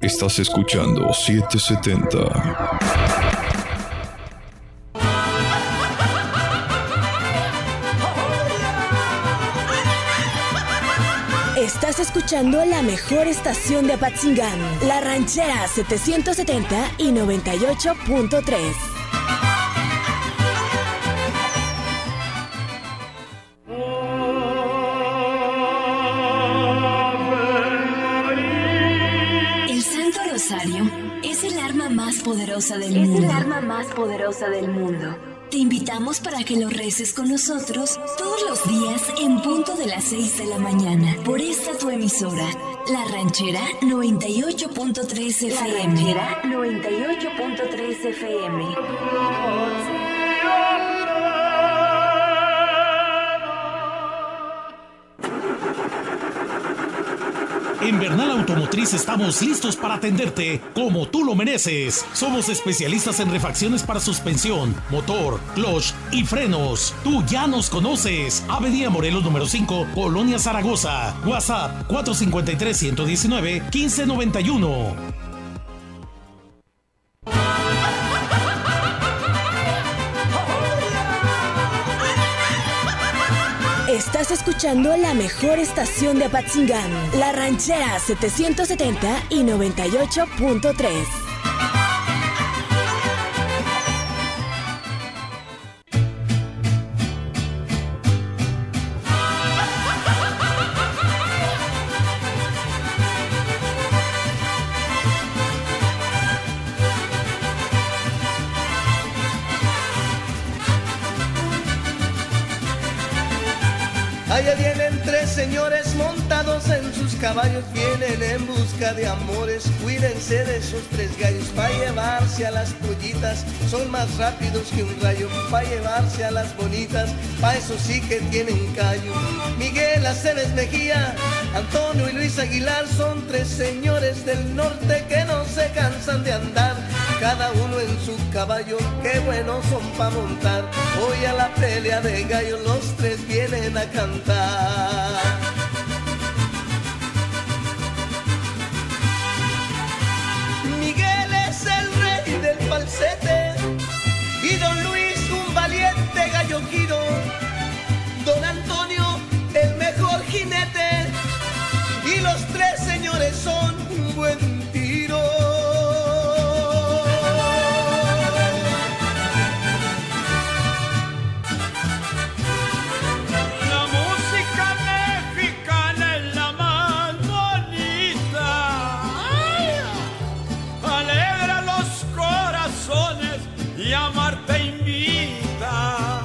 Estás escuchando 770. Estás escuchando la mejor estación de Apatzingán, La Ranchera 770 y 98.3. El Santo Rosario es el arma más poderosa del mundo. Es el arma más poderosa del mundo. Te invitamos para que lo reces con nosotros todos los días en punto de las 6 de la mañana por esta tu emisora, La Ranchera 98.3 FM. La Ranchera 98.3 FM. En Bernal Automotriz estamos listos para atenderte como tú lo mereces. Somos especialistas en refacciones para suspensión, motor, clutch y frenos. Tú ya nos conoces. Avenida Morelos número 5, Colonia Zaragoza. WhatsApp 453-119-1591. Estás escuchando la mejor estación de Apatzingán, La Ranchera 770 y 98.3. Allá vienen tres señores montados en sus caballos, vienen en busca de amores. Cuídense de esos tres gallos para llevarse a las pollitas, son más rápidos que un rayo. Para llevarse a las bonitas, pa' eso sí que tienen callo. Miguel Aceves Mejía, Antonio y Luis Aguilar son tres señores del norte que no se cansan de andar, cada uno en su caballo, qué buenos son pa' montar. Hoy a la pelea de gallos los tres vienen a cantar. Miguel es el rey del falsete y don Luis un valiente gallo giro. Don Antonio el mejor jinete y los tres señores son un buen tiro. Y amarte invita.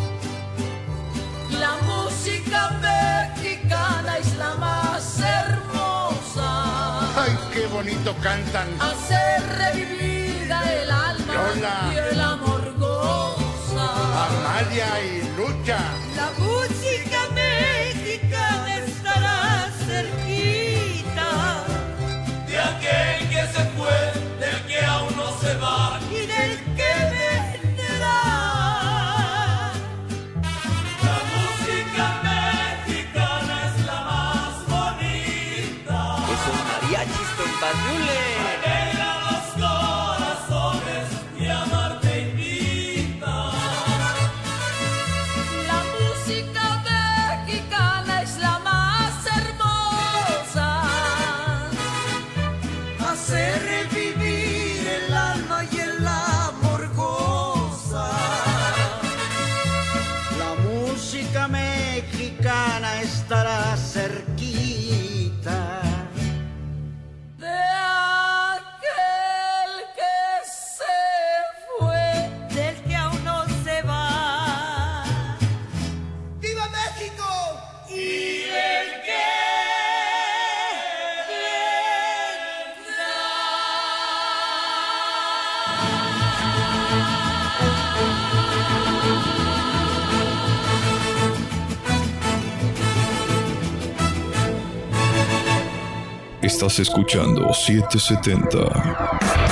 La música mexicana es la más hermosa. Ay, qué bonito cantan. Hace revivir el alma Lola. y el amor goza. Amalia y Lucha. La música mexicana estará cerquita De aquel que se fue, del que aún no se va. y del que vendrá. La música mexicana es la más bonita. Esos mariachis compadrules. Alegra los corazones y amarte invita. La música mexicana es la más hermosa. Hace revivir el alma y el amor goza. La música mexicana estará cerquita. De aquel que se fue, del que aún no se va. ¡Viva México! Y el que Estás escuchando 770.